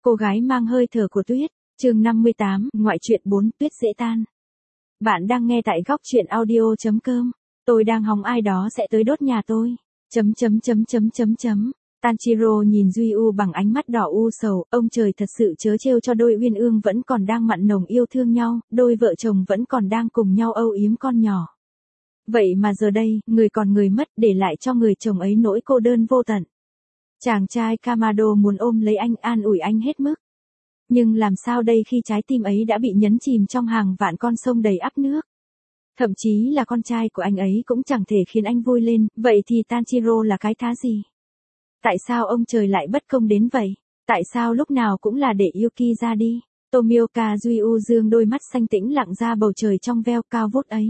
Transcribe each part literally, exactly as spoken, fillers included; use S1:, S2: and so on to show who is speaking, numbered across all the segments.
S1: Cô gái mang hơi thở của tuyết, chương năm mươi tám, ngoại truyện bốn, tuyết dễ tan. Bạn đang nghe tại góc truyện audio.com. Tôi đang hòng ai đó sẽ tới đốt nhà tôi. Chấm chấm chấm chấm chấm chấm. Tanjiro nhìn Duy U bằng ánh mắt đỏ u sầu, ông trời thật sự trớ trêu cho đôi uyên ương vẫn còn đang mặn nồng yêu thương nhau, đôi vợ chồng vẫn còn đang cùng nhau âu yếm con nhỏ. Vậy mà giờ đây, người còn người mất để lại cho người chồng ấy nỗi cô đơn vô tận. Chàng trai Kamado muốn ôm lấy anh an ủi anh hết mức. Nhưng làm sao đây khi trái tim ấy đã bị nhấn chìm trong hàng vạn con sông đầy ắp nước. Thậm chí là con trai của anh ấy cũng chẳng thể khiến anh vui lên, vậy thì Tanjiro là cái thá gì? Tại sao ông trời lại bất công đến vậy? Tại sao lúc nào cũng là để Yuki ra đi? Tomioka Duy dương đôi mắt xanh tĩnh lặng ra bầu trời trong veo cao vút ấy.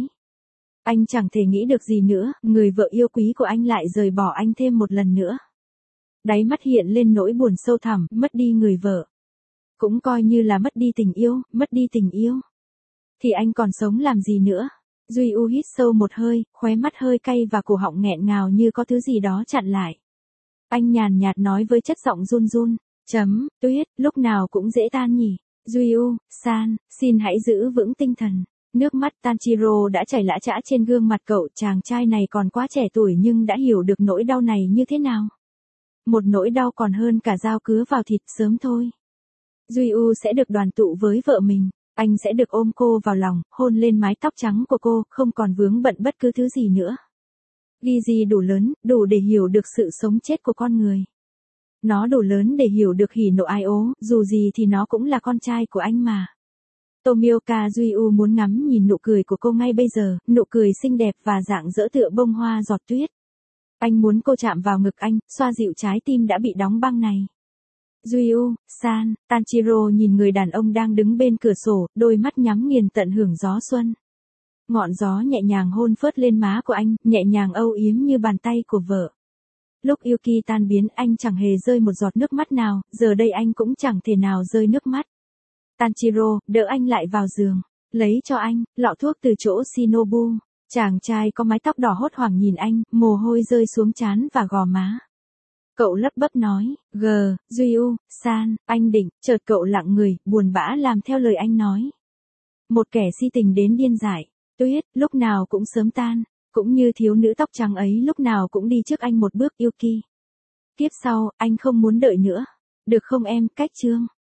S1: Anh chẳng thể nghĩ được gì nữa, người vợ yêu quý của anh lại rời bỏ anh thêm một lần nữa. Đáy mắt hiện lên nỗi buồn sâu thẳm, mất đi người vợ. Cũng coi như là mất đi tình yêu, mất đi tình yêu. Thì anh còn sống làm gì nữa? Duy U hít sâu một hơi, khóe mắt hơi cay và cổ họng nghẹn ngào như có thứ gì đó chặn lại. Anh nhàn nhạt nói với chất giọng run run, chấm, tuyết, lúc nào cũng dễ tan nhỉ. Duy U, san, xin hãy giữ vững tinh thần. Nước mắt Tanjiro đã chảy lã chã trên gương mặt cậu, chàng trai này còn quá trẻ tuổi nhưng đã hiểu được nỗi đau này như thế nào. Một nỗi đau còn hơn cả dao cứa vào thịt sớm thôi. Duy U sẽ được đoàn tụ với vợ mình, anh sẽ được ôm cô vào lòng, hôn lên mái tóc trắng của cô, không còn vướng bận bất cứ thứ gì nữa. Gigi đủ lớn, đủ để hiểu được sự sống chết của con người. Nó đủ lớn để hiểu được hỉ nộ ai ố, dù gì thì nó cũng là con trai của anh mà. Tomioka Duy U muốn ngắm nhìn nụ cười của cô ngay bây giờ, nụ cười xinh đẹp và rạng rỡ tựa bông hoa giọt tuyết. Anh muốn cô chạm vào ngực anh, xoa dịu trái tim đã bị đóng băng này. Duy U, san, Tanjiro nhìn người đàn ông đang đứng bên cửa sổ, đôi mắt nhắm nghiền tận hưởng gió xuân. Ngọn gió nhẹ nhàng hôn phớt lên má của anh, nhẹ nhàng âu yếm như bàn tay của vợ. Lúc Yuki tan biến anh chẳng hề rơi một giọt nước mắt nào, giờ đây anh cũng chẳng thể nào rơi nước mắt. Tanjiro, đỡ anh lại vào giường, lấy cho anh, lọ thuốc từ chỗ Shinobu. Chàng trai có mái tóc đỏ hốt hoảng nhìn anh, mồ hôi rơi xuống trán và gò má. Cậu lấp bấp nói, G, Duy U, san, anh định, chợt cậu lặng người, buồn bã làm theo lời anh nói. Một kẻ si tình đến điên dại, tuyết, lúc nào cũng sớm tan, cũng như thiếu nữ tóc trắng ấy lúc nào cũng đi trước anh một bước Yuki. Tiếp sau, anh không muốn đợi nữa. Được không em, cách chương.